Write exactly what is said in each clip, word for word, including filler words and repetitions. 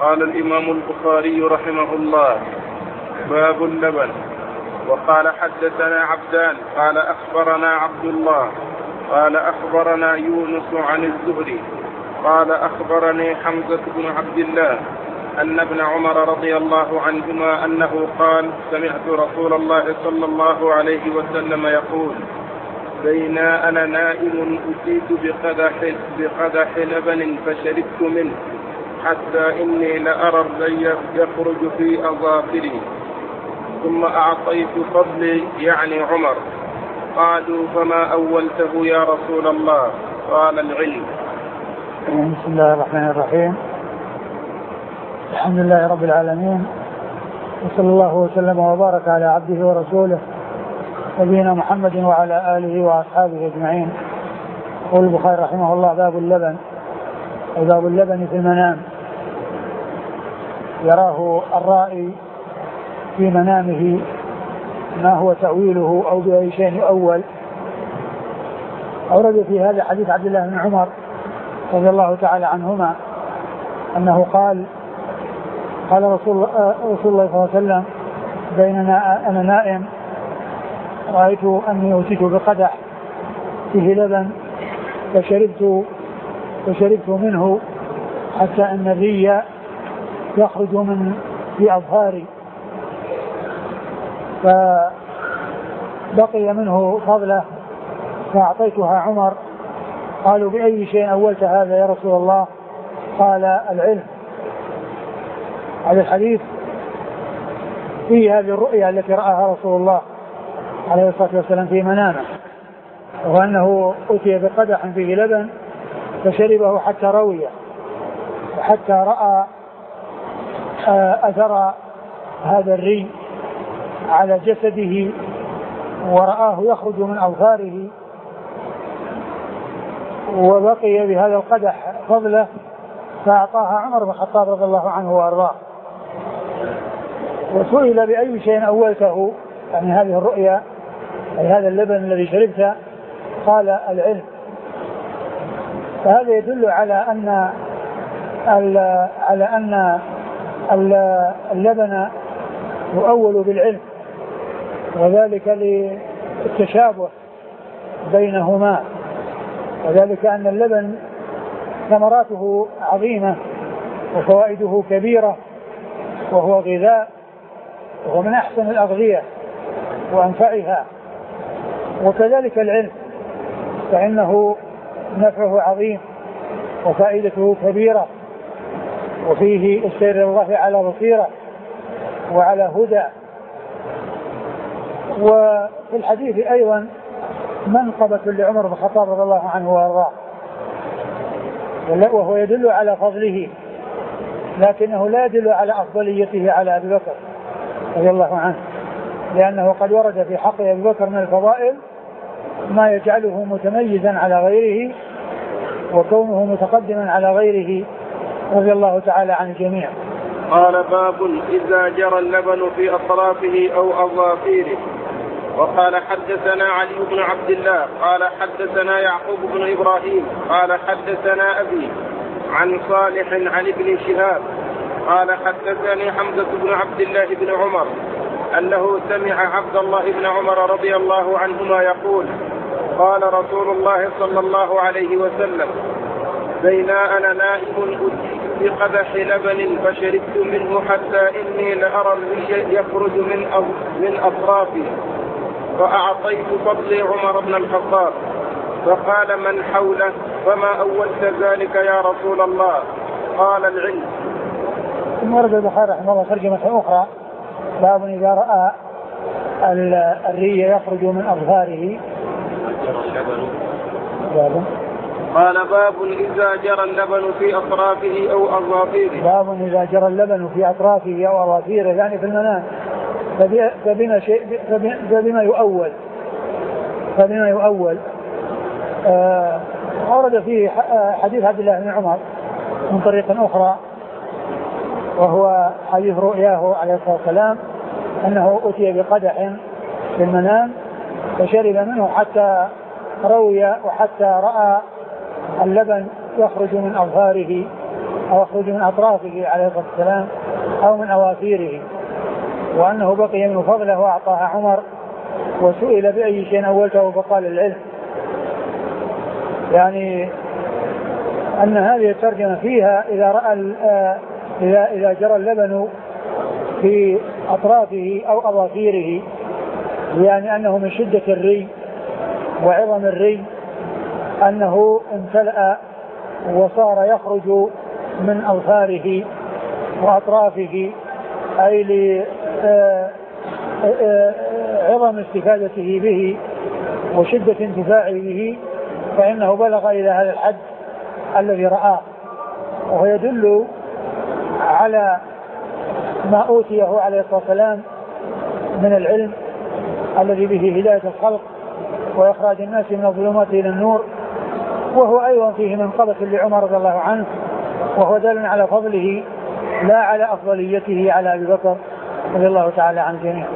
قال الإمام البخاري رحمه الله: باب اللبن. وقال حدثنا عبدان قال أخبرنا عبد الله قال أخبرنا يونس عن الزهري قال أخبرني حمزة بن عبد الله أن ابن عمر رضي الله عنهما أنه قال: سمعت رسول الله صلى الله عليه وسلم يقول: بينا أنا نائم أتيت بقدح, بقدح لبن فشربت منه حتى إني لأرى الري يخرج في أظافري، ثم أعطيت فضلي يعني عمر. قالوا: فما أولته يا رسول الله؟ قال: العلم. بسم الله الرحمن الرحيم. الحمد لله رب العالمين، وصلى الله وسلم وبارك على عبده ورسوله نبينا محمد وعلى آله وأصحابه أجمعين. يقول البخاري رحمه الله: باب اللبن. باب اللبن في المنام، يراه الرائي في منامه ما هو تأويله أو بأي شيء يؤول. أورد في هذا حديث عبد الله بن عمر رضي الله تعالى عنهما أنه قال: قال رسول, رسول الله صلى الله عليه وسلم: بيننا أنا نائم رأيت أني أتيت بقدح فيه لبن فشربت, فشربت منه حتى أن الري يخرج من في أظهاري، فبقي منه فضله فأعطيتها عمر. قالوا: بأي شيء أولت هذا يا رسول الله؟ قال: العلم. هذا الحديث فيه هذه الرؤيا التي رآها رسول الله عليه الصلاة والسلام في منامه، وأنه أتي بقدح فيه لبن فشربه حتى رويه وحتى رأى أثر هذا الري على جسده ورآه يخرج من أظفاره، وبقي بهذا القدح فضله فأعطاها عمر بن الخطاب رضي الله عنه وأرضاه. وسئل: بأي شيء أولته؟ يعني هذه الرؤيا أي هذا اللبن الذي شربته؟ قال: العلم. فهذا يدل على أن على أن اللبن يؤول بالعلم، وذلك للتشابه بينهما، وذلك أن اللبن ثمراته عظيمة وفوائده كبيرة، وهو غذاء، وهو من أحسن الأغذية وأنفعها. وكذلك العلم فإنه نفعه عظيم وفائدته كبيرة، وفيه السير الله على بصيرة وعلى هدى. وفي الحديث أيضا منقبة لعمر بن الخطاب رضي الله عنه وارضاه، وهو يدل على فضله، لكنه لا يدل على أفضليته على أبي بكر رضي الله عنه، لأنه قد ورد في حق أبي بكر من الفضائل ما يجعله متميزا على غيره، وكونه متقدما على غيره رضي الله تعالى عن الجميع. قال: باب إذا جرى اللبن في أطرافه أو أظافيره. وقال: حدثنا علي بن عبد الله قال حدثنا يعقوب بن إبراهيم قال حدثنا أبي عن صالح عن ابن شهاب قال حدثني حمزة بن عبد الله بن عمر أنه سمع عبد الله بن عمر رضي الله عنهما يقول: قال رسول الله صلى الله عليه وسلم: بينا أنا نائم بقدح لبن فشربت منه حتى إني لأرى الري يخرج من من أطرافي، فأعطيت فضلي عمر بن الخطاب، فقال: من حوله؟ فما أولت ذلك يا رسول الله؟ قال: العلم. ثم ورد البخاري رحمه الله ترجمة أخرى: باب إذا رأى الري يخرج من أظهاره. قال: باب إذا جرى اللبن في أطرافه أو أظافيره. باب إذا جرى اللبن في أطرافه أو أظافيره، يعني في المنام. فبما شيء فبما يؤول فبما يؤول آه ورد فيه حديث عبد الله بن عمر من طريق أخرى، وهو حديث رؤياه عليه الصلاة والسلام أنه أتي بقدح في المنام فشرب منه حتى روي وحتى رأى اللبن يخرج من أظهاره، أو يخرج من أطرافه عليه الصلاة والسلام أو من أواخره، وأنه بقي من فضله وأعطاها عمر، وسئل بأي شيء أولته فقال العلم. يعني أن هذه الترجمة فيها إذا رأى إذا إذا جرى اللبن في أطرافه أو أظافيره، يعني أنه من شدة الري وعظم الري أنه امتلأ وصار يخرج من أظفاره وأطرافه، أي لعظم استفادته به وشدة انتفاعه به، فإنه بلغ إلى هذا الحد الذي رآه. وهو يدل على ما أوتيه عليه الصلاة والسلام من العلم الذي به هداية الخلق وإخراج الناس من الظلمات إلى النور، وهو أيضا فيه منقبة لعمر رضي الله عنه، وهو دال على فضله لا على أفضليته على أبي بكر رضي الله تعالى عن جميع.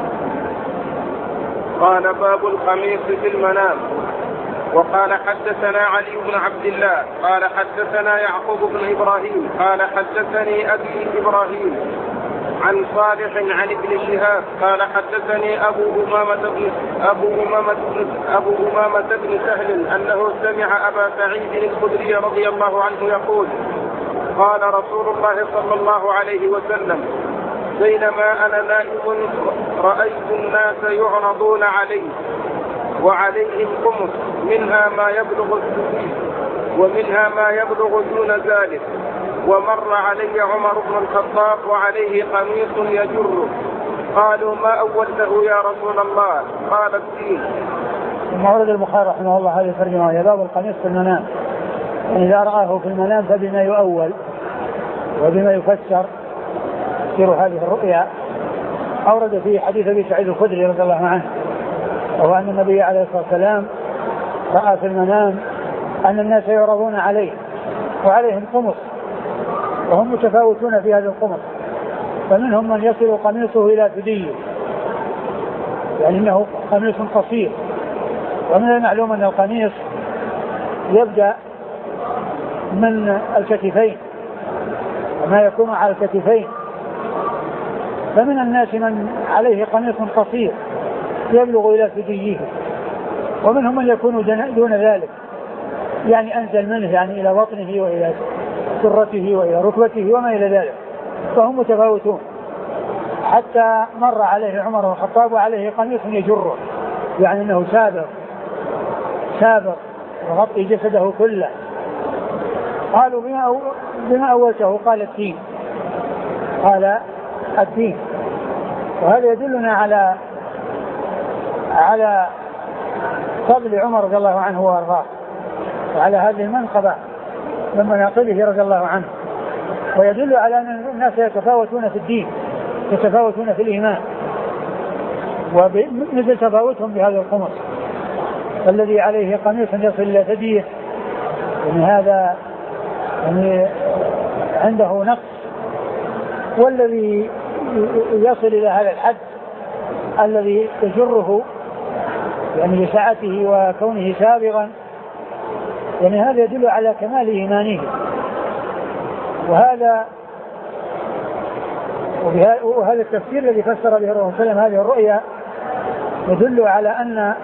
قال باب القميص في المنام. وقال حدثنا علي بن عبد الله قال حدثنا يعقوب بن إبراهيم قال حدثني أبي إبراهيم عن صالح عن ابن شهاب قال حدثني أبو أمامة بن أبو أمامة بن أبو أمامة بن سهل أنه سمع أبا سعيد الخدري رضي الله عنه يقول قال رسول الله صلى الله عليه وسلم بينما أنا نائم رأيت الناس يعرضون علي وعليهم قمص منها ما يبلغ السديد ومنها ما يبلغ دون ذلك، ومر علي عمر بن الخطاب وعليه قميص يجره. قالوا ما أولته يا رسول الله؟ قال الدين. ثم ورد البخاري رحمه الله هذه الترجمة وهي باب القميص في المنام. إذا رآه في المنام فبما يؤول وبما يفسر تفسير هذه الرؤيا. أورد فيه حديث أبي سعيد الخدري رضي الله عنه، وهو أن النبي عليه الصلاة والسلام رأى في المنام أن الناس يعرضون عليه وعليهم قمص، وهم متفاوتون في هذا القمص، فمنهم من يصل قميصه إلى ثديه، يعني أنه قميص قصير. ومن المعلوم أن القميص يبدأ من الكتفين وما يكون على الكتفين، فمن الناس من عليه قميص قصير يبلغ إلى ثدييه، ومنهم من يكون دون ذلك، يعني أنزل منه، يعني إلى بطنه وإلى سرته وإلى ركبته وما إلى ذلك، فهم متفاوتون. حتى مر عليه عمر بن الخطاب وعليه قميص يجره، يعني أنه سابق سابق وغطي جسده كله. قالوا بما, بما أولته؟ قال الدين. قال الدين. وهذا يدلنا على على فضل عمر رضي الله عنه وارضاه، وعلى هذه المنقبة من مناقبه رضي الله عنه، ويدل على أن الناس يتفاوتون في الدين، يتفاوتون في الإيمان، ومثل تفاوتهم بهذا القمص الذي عليه قميص يصل إلى ثديه، يعني هذا يعني عنده نقص، والذي يصل إلى هذا الحد الذي يجره يعني لسعته وكونه سابغا، يعني هذا يدل على كمال إيمانه. وهذا وهذا التفسير الذي فسر به الرسول صلى الله عليه وسلم هذه الرؤيا يدل على أن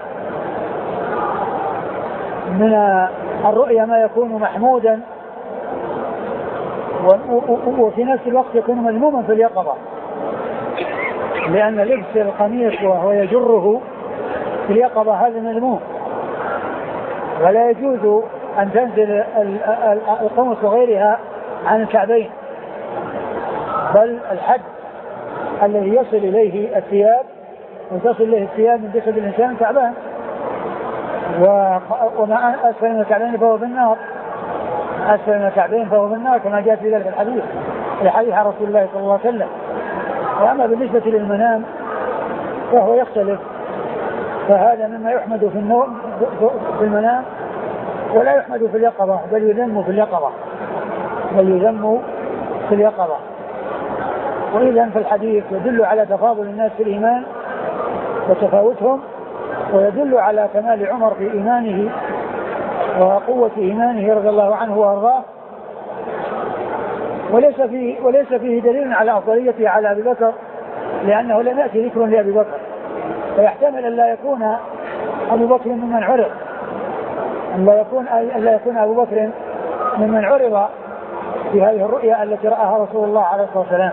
من الرؤيا ما يكون محمودا وفي نفس الوقت يكون مذموما في اليقظة، لأن لبس القميص وهو يجره في اليقظة هذا مذموم، ولا يجوز أن تنزل القمص وغيرها عن الكعبين، بل الحد الذي يصل إليه الثياب وتصل إليه الثياب من جسد الإنسان كعبان، وما أسفل من الكعبين فهو في النار، أسفل من الكعبين فهو في النار كما جاء في ذلك الحديث لحديث رسول الله صلى الله عليه وسلم. وأما بالنسبة للمنام فهو يختلف، فهذا مما يحمد في النوم في المنام ولا يحمد في اليقظة، بل يذم في اليقظة بل يذم في اليقظة. وإذا في الحديث يدل على تفاضل الناس في الإيمان وتفاوتهم، ويدل على كمال عمر في إيمانه وقوة إيمانه رضي الله عنه وأرضاه، وليس فيه وليس فيه دليل على أفضليته على أبي بكر، لأنه لم يأتي ذكر لأبي بكر، فيحتمل أن لا يكون أبو بكر ممن عرض، أن لا يكون أن لا يكون أبو بكر ممن عرض في هذه الرؤيا التي رآها رسول الله عليه الصلاة والسلام.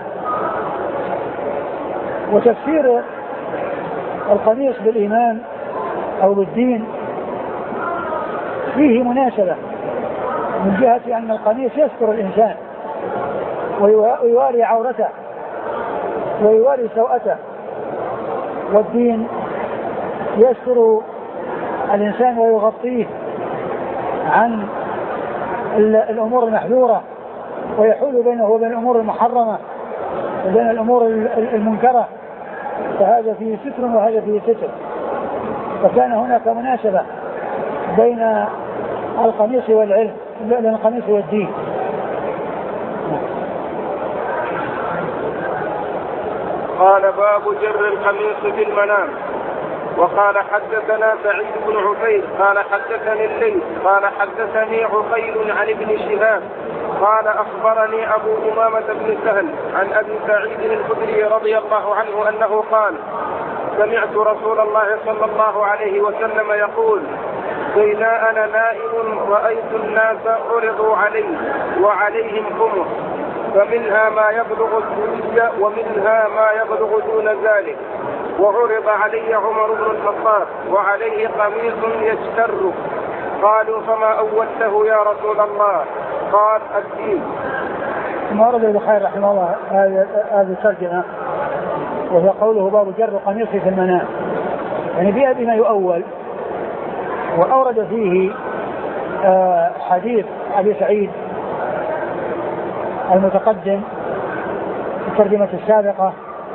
وتفسير القميص بالإيمان أو بالدين فيه مناسبة من جهة أن القميص يستر الإنسان ويواري عورته ويواري سوءته، والدين يستر الإنسان ويغطيه عن الأمور المحذورة ويحول بينه وبين الأمور المحرمة وبين الأمور المنكرة، فهذا فيه ستر وهذا فيه ستر. فكان هناك مناسبة بين القميص والعلم، بين القميص والدين. قال باب جر القميص في المنام. وقال حدثنا سعيد بن عفير قال حدثني الليث قال حدثني عقيل عن ابن شهاب قال أخبرني أبو أمامة بن سهل عن أبي سعيد الخدري رضي الله عنه أنه قال سمعت رسول الله صلى الله عليه وسلم يقول بينا أنا نائم رأيت الناس عرضوا علي وعليهم خمر، فمنها ما يبلغ الثلث ومنها ما يبلغ دون ذلك، وعرض علي عمر بن الخطاب وعليه قميص يجتر. قالوا فما أولته يا رسول الله؟ قال الدين. ثم ورد البخاري رحمه الله هذه الترجمة وهي قوله باب جر القميص في المنام، يعني فيها بما يؤول. وأورد فيه حديث أبي سعيد المتقدم في الترجمة السابقة،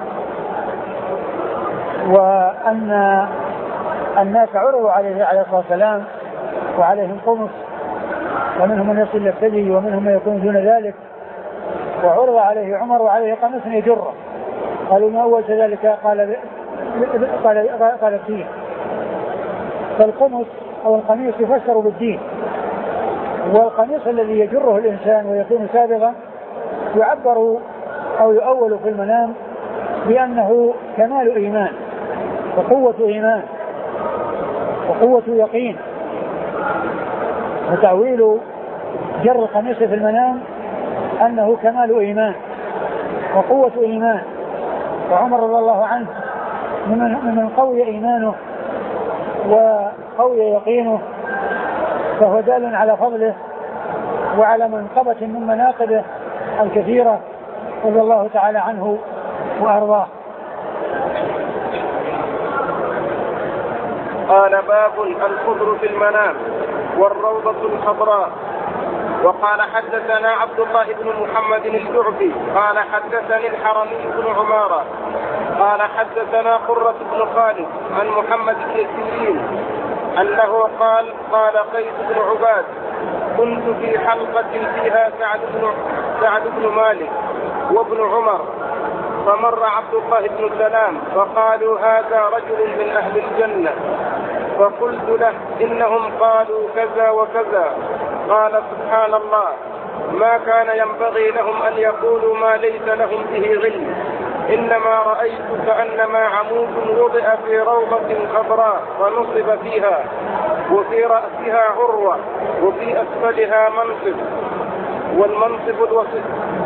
وأن الناس عرضوا عليه عليه الصلاة والسلام وعليهم قمص، ومنهم من يصل الثدي ومنهم من يكون دون ذلك، وعرض عليه عمر وعليه قميص يجره. قالوا ما أول ذلك؟ قال قال قال الدين. فالقمص أو القميص يفسر بالدين، والقميص الذي يجره الإنسان ويكون سابغا يعبر أو يؤول في المنام بأنه كمال إيمان وقوة إيمان وقوة يقين. وتأويل جر القميص في المنام أنه كمال إيمان وقوة إيمان. وعمر رضي الله عنه من قوي إيمانه وقوي يقينه، فهو دال على فضله وعلى منقبة من مناقبه الكثيرة رضي الله تعالى عنه وأرضاه. قال باب الخضر في المنام والروضة الخضراء. وقال حدثنا عبد الله بن محمد الجعفي قال حدثني الحرمي بن عمارة قال حدثنا قرة بن خالد عن محمد بن سيرين أنه قال قال قيس بن عباد كنت في حلقة فيها سعد بن, سعد بن مالك وابن عمر، فمر عبد الله بن سلام فقالوا هذا رجل من أهل الجنة، فقلت له إنهم قالوا كذا وكذا. قال سبحان الله ما كان ينبغي لهم أن يقولوا ما ليس لهم به علم، إنما رأيت كأنما عمود وضع في روضة خضراء ونصب فيها وفي رأسها عروة وفي أسفلها منصب، والمنصب الوسيط.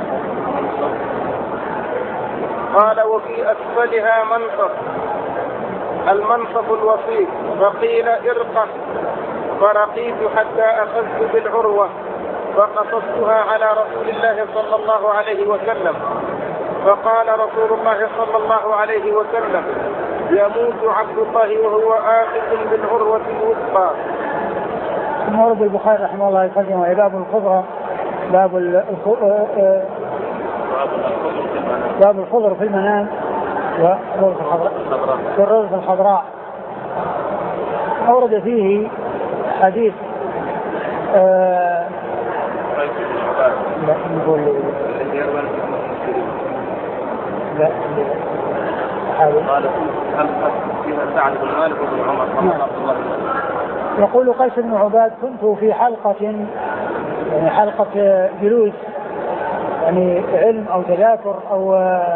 قال وفي أسفلها منصب المنصب الوسيط، فقيل ارقى، فرقيت حتى أخذت بالعروة فقصصتها على رسول الله صلى الله عليه وسلم، فقال رسول الله صلى الله عليه وسلم يموت عبد الله وهو آخذ بالعروة الوثقى. ثم ورد البخاري رحمه الله يقدم باب الخضرة باب باب الخضر في المنام والروضة الخضراء. أورد فيه حديث آه لا نقول لا قال هل فيها سعد بن مالك وابن عمر رضي الله عنه. يقول قيس بن عباد كنت في حلقة، يعني حلقة جلوس يعني علم أو تذاكر أو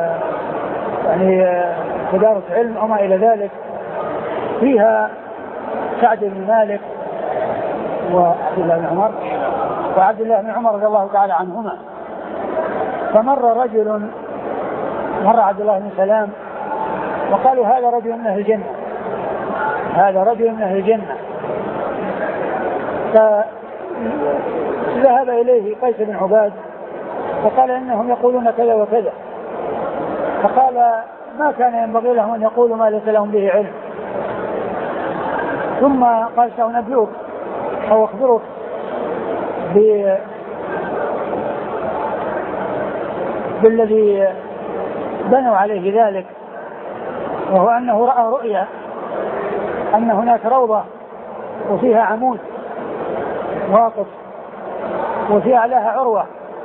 يعني تدارس علم أو ما إلى ذلك، فيها سعد بن مالك وعبد الله بن عمر وعبد الله بن عمر رضي الله تعالى عنهما. فمر رجل مر عبد الله بن سلام وقالوا هذا رجل من أهل الجنة، هذا رجل من أهل الجنة. فذهب إليه قيس بن عباد فقال إنهم يقولون كذا وكذا، فقال ما كان ينبغي لهم أن يقولوا ما ليس لهم به علم. ثم قال سأنبئك أو أخبرك بالذي بنوا عليه ذلك، وهو أنه رأى رؤيا أن هناك روضة وفيها عمود واقف وفي أعلاها عروة،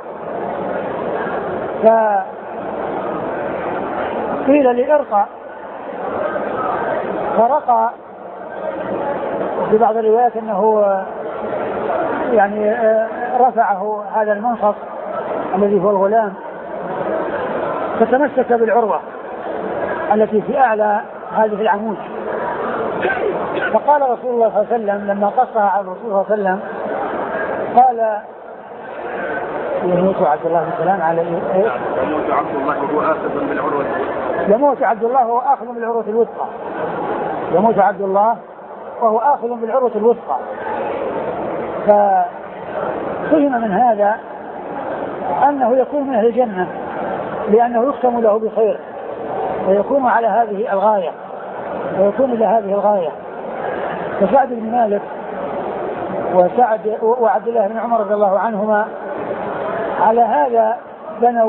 فقيل لي ارقى، فرقى. في بعض الروايات أنه يعني رفعه هذا المنصف الذي هو الغلام فتمسك بالعروة التي في أعلى هذه العمود. فقال رسول الله صلى الله عليه وسلم لما قصها على الرسول صلى الله عليه وسلم قال يموت عبد الله بن سلام على ايش؟ يموت عبد الله وهو آخذ بالعروة يموت عبد الله وهو آخذ بالعروة الوثقى يموت عبد الله وهو آخذ بالعروة الوثقى. ففهم من هذا أنه يكون من أهل الجنة لأنه يختم له بخير ويكون على هذه الغاية ويكون إلى هذه الغاية. فسعد بن مالك وسعد وعبد الله بن عمر رضي الله عنهما على هذا بنوا،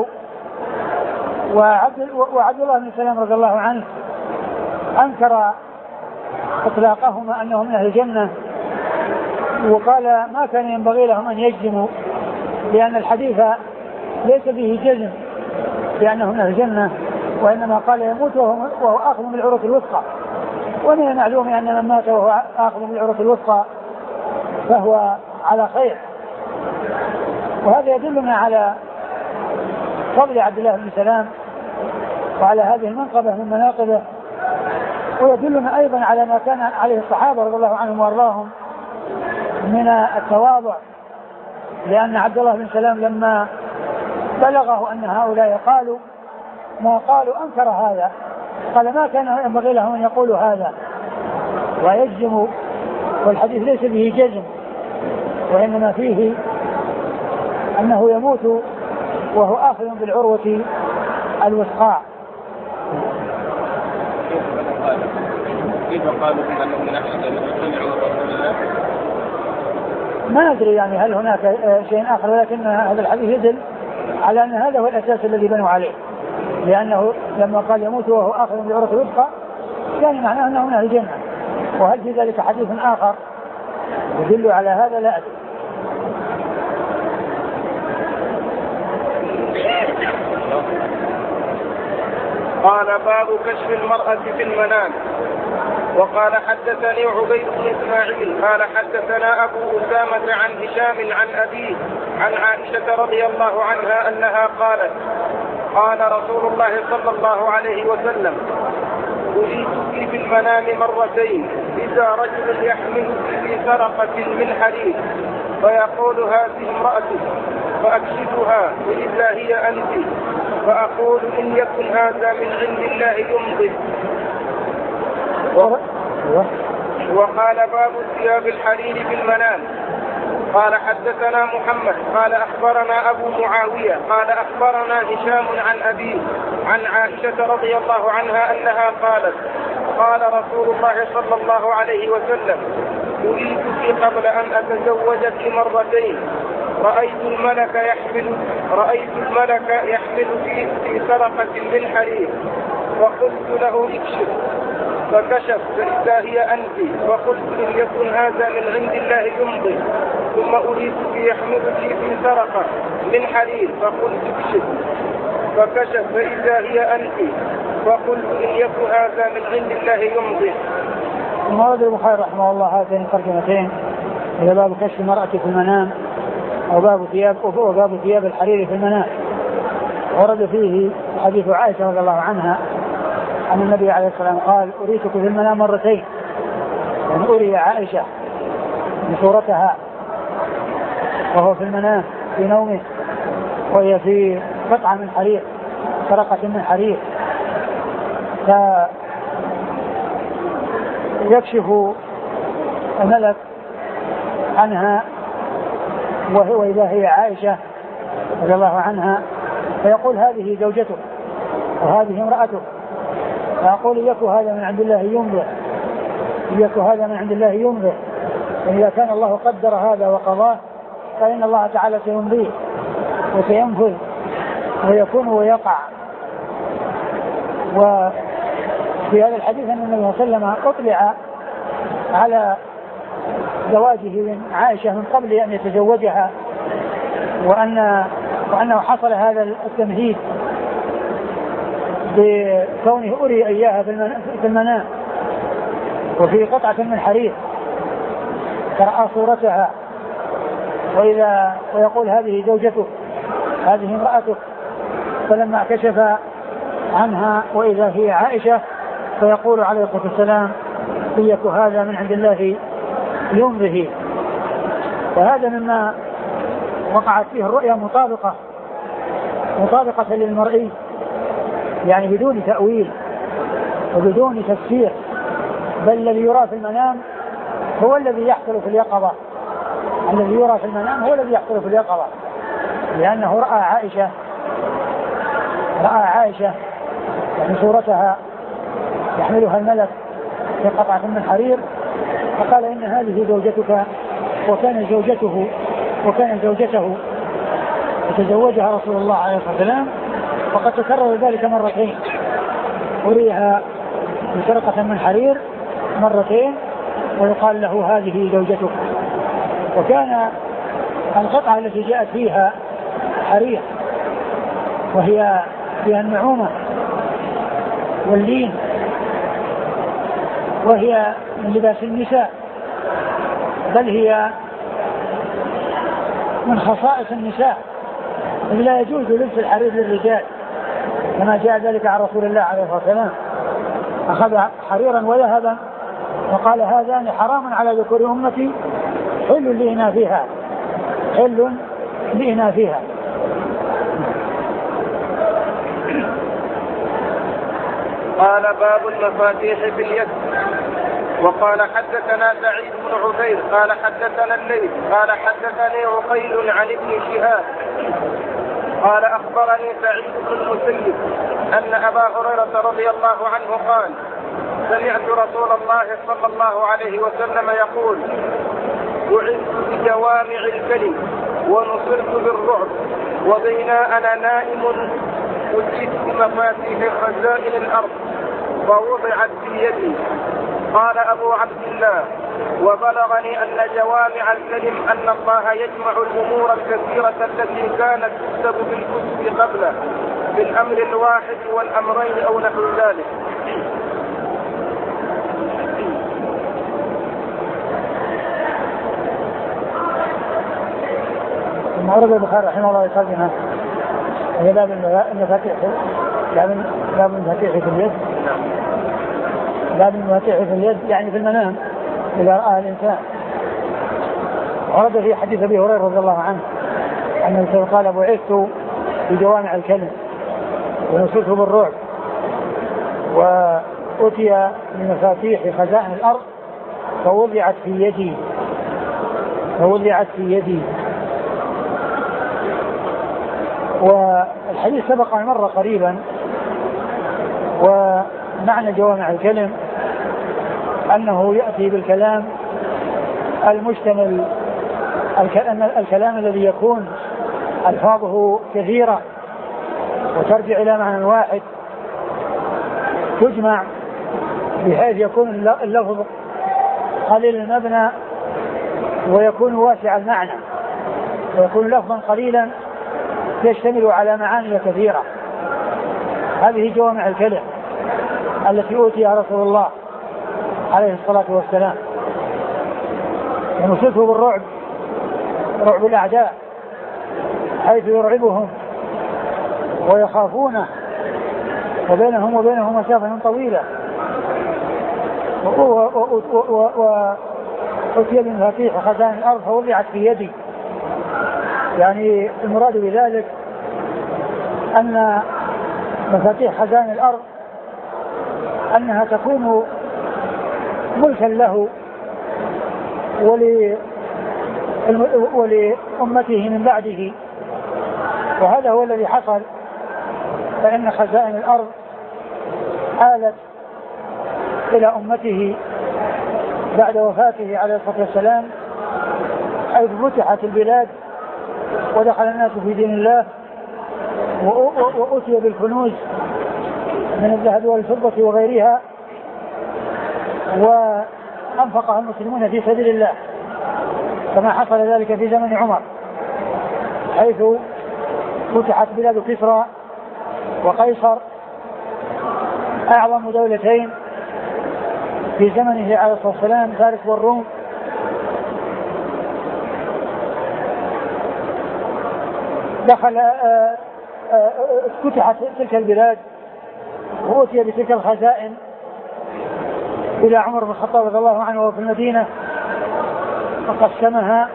وعبد, وعبد الله بن سلام رضي الله عنه أنكر إطلاقهما أنهم من أهل الجنة، وقال ما كان ينبغي لهم أن يجزموا لأن الحديث ليس به جزم لأنه من أهل الجنة، وإنما قال يموت وهو آخذ من العروة الوثقى. ومن المعلوم أن من مات وهو آخذ من العروة الوثقى فهو على خير. وهذا يدلنا على فضل عبد الله بن سلام وعلى هذه المنقبة من مناقبه، ويدلنا أيضا على ما كان عليه الصحابة رضي الله عنهم وارضاهم من التواضع، لأن عبد الله بن سلام لما بلغه أن هؤلاء قالوا ما قالوا أنكر هذا، قال ما كان ينبغي لهم أن يقولوا هذا ويجزموا، والحديث ليس به جزم وإنما فيه أنه يموت وهو آخذ بالعروة الوثقى. كيف قالوا أنه من أحسن ما أدري يعني هل هناك شيء آخر، ولكن هذا الحديث يدل على أن هذا هو الأساس الذي بنوا عليه، لأنه لما قال يموت وهو آخذ بالعروة الوثقى يعني معناه أنه من أهل الجنة. وهل في ذلك حديث آخر يدل على هذا؟ لا أدري. قال باب كشف المرأة في المنام. وقال حدثني عبيد بن إسماعيل قال حدثنا أبو أسامة عن هشام عن أبيه عن عائشة رضي الله عنها أنها قالت قال رسول الله صلى الله عليه وسلم أريد في المنام مرتين إذا رجل يحمل في سرقة من حديد فيقول هذه امرأته فأكشفها وإذا هي أنت فأقول إن يكن هذا من عند الله يمضي. وقال باب ثياب الحرير في المنام. قال حدثنا محمد قال أخبرنا أبو معاوية قال أخبرنا هشام عن أبيه عن عائشة رضي الله عنها أنها قالت قال رسول الله صلى الله عليه وسلم أريدك قبل أن أتزوجك مرتين رأيت الملك يحمل رأيت الملك يحمل في, في سرقة من حرير فقلت له اكشف فكشف فإذا هي أنت فقلت إن يكن هذا من عند الله يمضي. ثم أريدك يحمل في, في سرقة من حرير فقلت اكشف فكشف فإذا هي أنت فقلت إن يكن هذا من عند الله يمضي. المراد البخاري رحمه الله هاتين الترجمتين إلى باب كشف المرأة في المنام أو باب ثياب وباب ثياب الحرير في المنام. ورد فيه حديث عائشة رضي الله عنها أن النبي عليه الصلاة والسلام قال أريتك في المنام مرتين، يعني أري عائشة بصورتها وهو في المنام في نومه وهي في قطعة من حرير، سرقة من حرير، فيكشف الملك عنها وهو إذا هي عائشة رضي الله عنها، فيقول هذه زوجته وهذه امرأته، فيقول يك هذا من عند الله ينبه، يك هذا من عند الله ينبه، وإذا كان الله قدر هذا وقضاه فإن الله تعالى سيمضيه وسينفذ ويكون ويقع. وفي هذا الحديث أن النبي صلى الله عليه وسلم أطلع على زواجه من عائشة من قبل أن يتزوجها، وأن وأنه حصل هذا التمهيد بكونه أري إياها في المنام وفي قطعة من حرير فرأى صورتها، وإذا ويقول هذه زوجته هذه امرأته، فلما كشف عنها وإذا هي عائشة فيقول عليه الصلاة والسلام يك هذا من عند الله ينبه. وهذا مما وقعت فيه الرؤيا مطابقة مطابقة للمرئي، يعني بدون تأويل وبدون تفسير، بل الذي يرى في المنام هو الذي يحصل في اليقظة، الذي يرى في المنام هو الذي يحصل في اليقظة، لأنه رأى عائشة رأى عائشة يعني صورتها يحملها الملك في قطعة من حرير، فقال إن هذه زوجتك، وكان زوجته وكان زوجته وتزوجها رسول الله عليه الصلاة والسلام، وقد تكرر ذلك مرتين، أريها بسرقة من حرير مرتين ويقال له هذه زوجتك. وكان القطعة التي جاءت فيها حرير وهي فيها النعومة واللين وهي من لباس النساء، بل هي من خصائص النساء، إذ لا يجوز لبس الحرير للرجال كما جاء ذلك عن رسول الله عليه الصلاة والسلام، أخذ حريرا وذهبا وقال هذان حرام على ذكور أمتي حل لإناثها حل لإناثها. قال باب المفاتيح في اليد. وقال حدثنا سعيد بن عبيد قال حدثنا الليث قال حدثني عقيل عن ابن شهاب قال أخبرني سعيد بن المسيب أن أبا هريرة رضي الله عنه قال سمعت رسول الله صلى الله عليه وسلم يقول بعثت بجوامع الكلم ونصرت بالرعب وبينا أنا نائم أتيت بمفاتيح خزائن الأرض فوضعت في يدي. قال أبو عبد الله وبلغني أن جوامع الكلم أن الله يجمع الأمور الكثيرة التي كانت تكتب في الكتب قبله بالأمر الواحد والأمرين أو نحو ذلك. ثم ورد البخاري رحمه الله يقدمها وهي باب المفاتيح باب المفاتيح في اليد باب المفاتيح في اليد يعني في المنام إذا رآها الإنسان. ورد في حديث أبي هريرة رضي الله عنه أنه قال بعثت بجوامع الكلم ونصرت بالرعب وأتي بمفاتيح خزائن الأرض فوضعت في يدي فوضعت في يدي. والحديث سبق مرة قريبا. ومعنى جوامع الكلم أنه يأتي بالكلام المشتمل الكلام الذي يكون ألفاظه كثيرة وترجع إلى معنى واحد تجمع بحيث يكون اللفظ قليل المبنى ويكون واسع المعنى ويكون لفظا قليلا يشتمل على معاني كثيرة. هذه جوامع الكلم التي أوتيها رسول الله عليه الصلاة والسلام. ونصرته بالرعب رعب الأعداء حيث يرعبهم ويخافونه وبينهم وبينهم مسافة طويلة، وأتي بمفاتيح خزائن الأرض فوضعت في يدي. يعني المراد بذلك أن مفاتيح خزائن الأرض أنها تكون ملكا له ولأمته من بعده، وهذا هو الذي حصل. فإن خزائن الأرض آلت إلى أمته بعد وفاته عليه الصلاة والسلام، حيث فتحت البلاد ودخل الناس في دين الله، وأتي بالكنوز من الذهب والفضة وغيرها، وأنفقها المسلمون في سبيل الله، كما حصل ذلك في زمن عمر، حيث فتحت بلاد كسرى وقيصر، أعظم دولتين في زمنه عليه الصلاة والسلام، فارس والروم. دخل فتحت تلك البلاد وأتي بتلك الخزائن إلى عمر بن الخطاب رضي الله عنه وهو في المدينة فقسمها.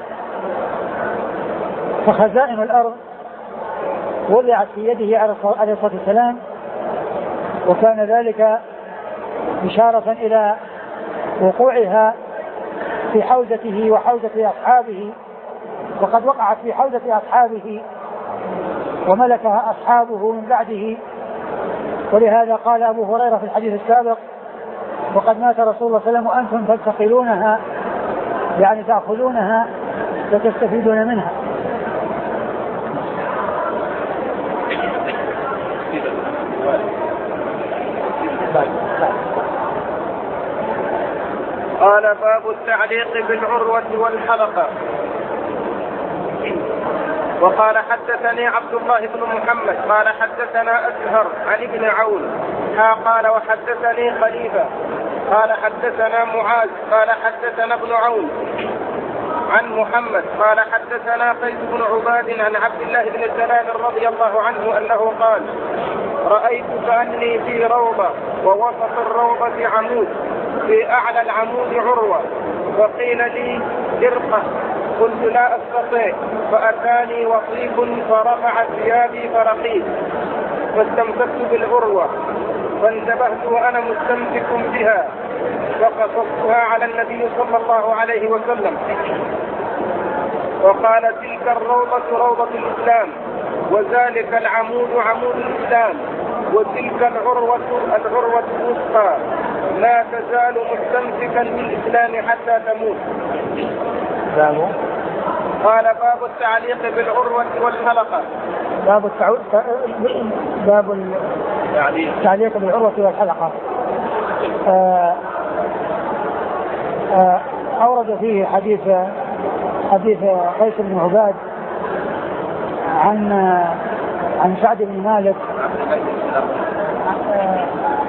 فخزائن الأرض وضعت في يده عليه الصلاة والسلام، وكان ذلك إشارة إلى وقوعها في حوزته وحوزة أصحابه، وقد وقعت في حوزة أصحابه وملكها أصحابه من بعده. ولهذا قال أبو هريرة في الحديث السابق: وقد مات رسول الله صلى الله عليه وسلم وأنتم تنتقلونها، يعني تأخذونها وتستفيدون منها. قال: باب التعليق بالعروة والحلقة. وقال: حدثني عبد الله بن محمد قال حدثنا أزهر عن ابن عون قال وحدثني خليفة قال حدثنا معاذ قال حدثنا ابن عون عن محمد قال حدثنا قيس بن عباد عن عبد الله بن سلام رضي الله عنه أنه قال: رأيت كأني في روضة ووسط الروضة عمود، في أعلى العمود عروة، وقيل لي ارقى، قلت لا أستطيع، فأتاني وصيف فرفع ثيابي فرقيت، فاستمسكت بالعروة فانتبهت وأنا مستمسك بها، فقصصتها على النبي صلى الله عليه وسلم، وقال: تلك الروضة روضة الإسلام، وذلك العمود عمود الإسلام، وتلك العروة العروة الوثقى، لا تزال مستمسكا بالإسلام حتى تموت. باب قال: باب التعليق بالعروة والحلقة. باب التعو... باب التعليق بالعروة والحلقة. آه آه أورد فيه حديث حديث قيس بن عباد عن عن سعد بن مالك آه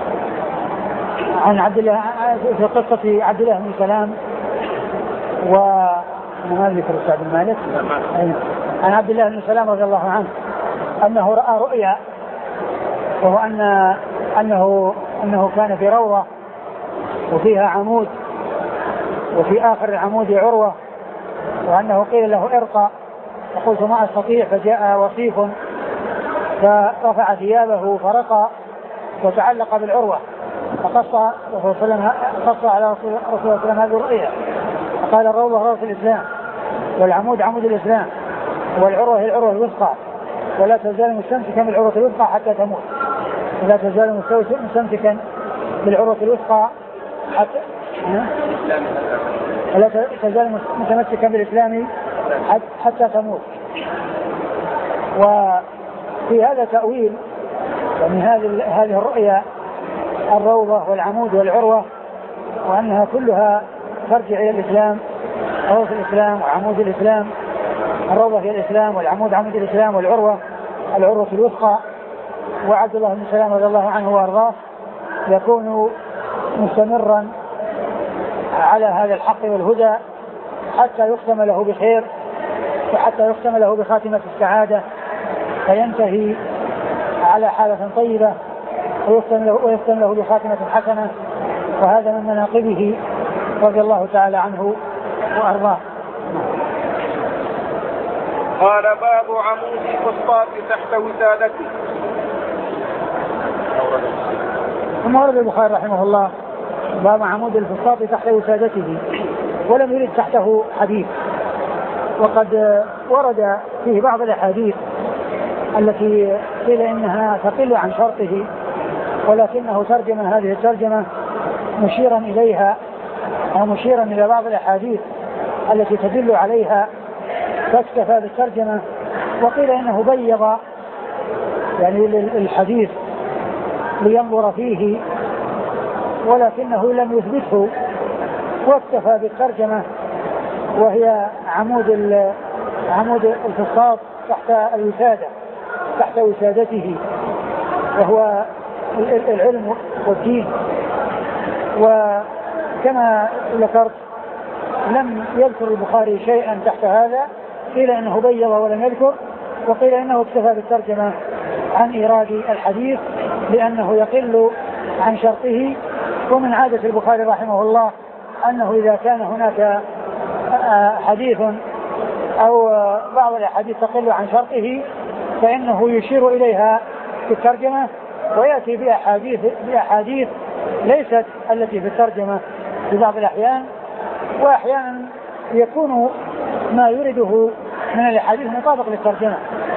عن عبد الله في قصة عبد الله بن سلام و ما ذكر سعد بن مالك عن عبد الله بن سلام رضي الله عنه أنه رأى رؤيا، وهو أن أنه أنه كان في روضة وفيها عمود، وفي آخر العمود عروة، وأنه قيل له ارقى، فقلت ما أستطيع، فجاء وصيف فرفع ثيابه فرقى وتعلق بالعروة، فقص قص على رسول الله صلى الله عليه وسلم هذه الرؤيا، فقال: الروضة روضة الإسلام، والعمود عمود الإسلام، والعروة هي العروة الوثقى، ولا تزال مستمسكا بالعروة الوثقى حتى تموت، ولا تزال مستمسكا بالعروة الوثقى حتى ولا تزال متمسكا بالإسلام حتى تموت. وفي هذا تأويل، ومن هذه هذه الرؤيا الروضة والعمود والعروة، وأنها كلها ترجع إلى الإسلام، روضة الإسلام وعمود الإسلام، الروضة هي الإسلام، والعمود عمود الإسلام، والعروة العروة الوثقى. وعبد الله بن سلام رضي الله عنه وأرضاه يكون مستمرا على هذا الحق والهدى حتى يختم له بخير، وحتى يختم له بخاتمة السعادة، فينتهي على حالة طيبة ويختم له, ويختم له بخاتمة حسنة، وهذا من مناقبه رضي الله تعالى عنه وأرضاه. قال باب عمود الفسطاط تحت وسادته. ثم ورد البخاري رحمه الله باب عمود الفسطاط تحت وسادته، ولم يرد تحته حديث، وقد ورد فيه بعض الأحاديث التي قيل إنها تقل عن شرطه، ولكنه ترجم هذه الترجمة مشيرا إليها أو مشيرا إلى بعض الأحاديث التي تدل عليها فاكتفى بالترجمة. وقيل إنه بيض يعني الحديث لينظر فيه، ولكنه لم يثبته واكتفى بالترجمة، وهي عمود عمود الفسطاط تحت الوسادة تحت وسادته، وهو العلم والدين. وكما ذكرت لم يذكر البخاري شيئا تحت هذا، قيل انه بيض ولم يذكر، وقيل انه اكتفى بالترجمة عن ايراد الحديث لانه يقل عن شرطه. ومن عادة البخاري رحمه الله انه اذا كان هناك حديث او بعض الاحاديث تقل عن شرطه فانه يشير اليها في الترجمة، ويأتي بأحاديث, بأحاديث ليست التي في الترجمة في بعض الأحيان، وأحيانا يكون ما يريده من الأحاديث مطابق للترجمة.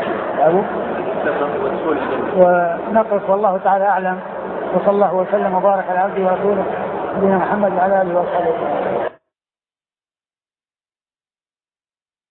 ونقف والله تعالى أعلم، وصلى الله وسلم وبارك على عبده ورسوله نبينا محمد وعلى آله وصحبه.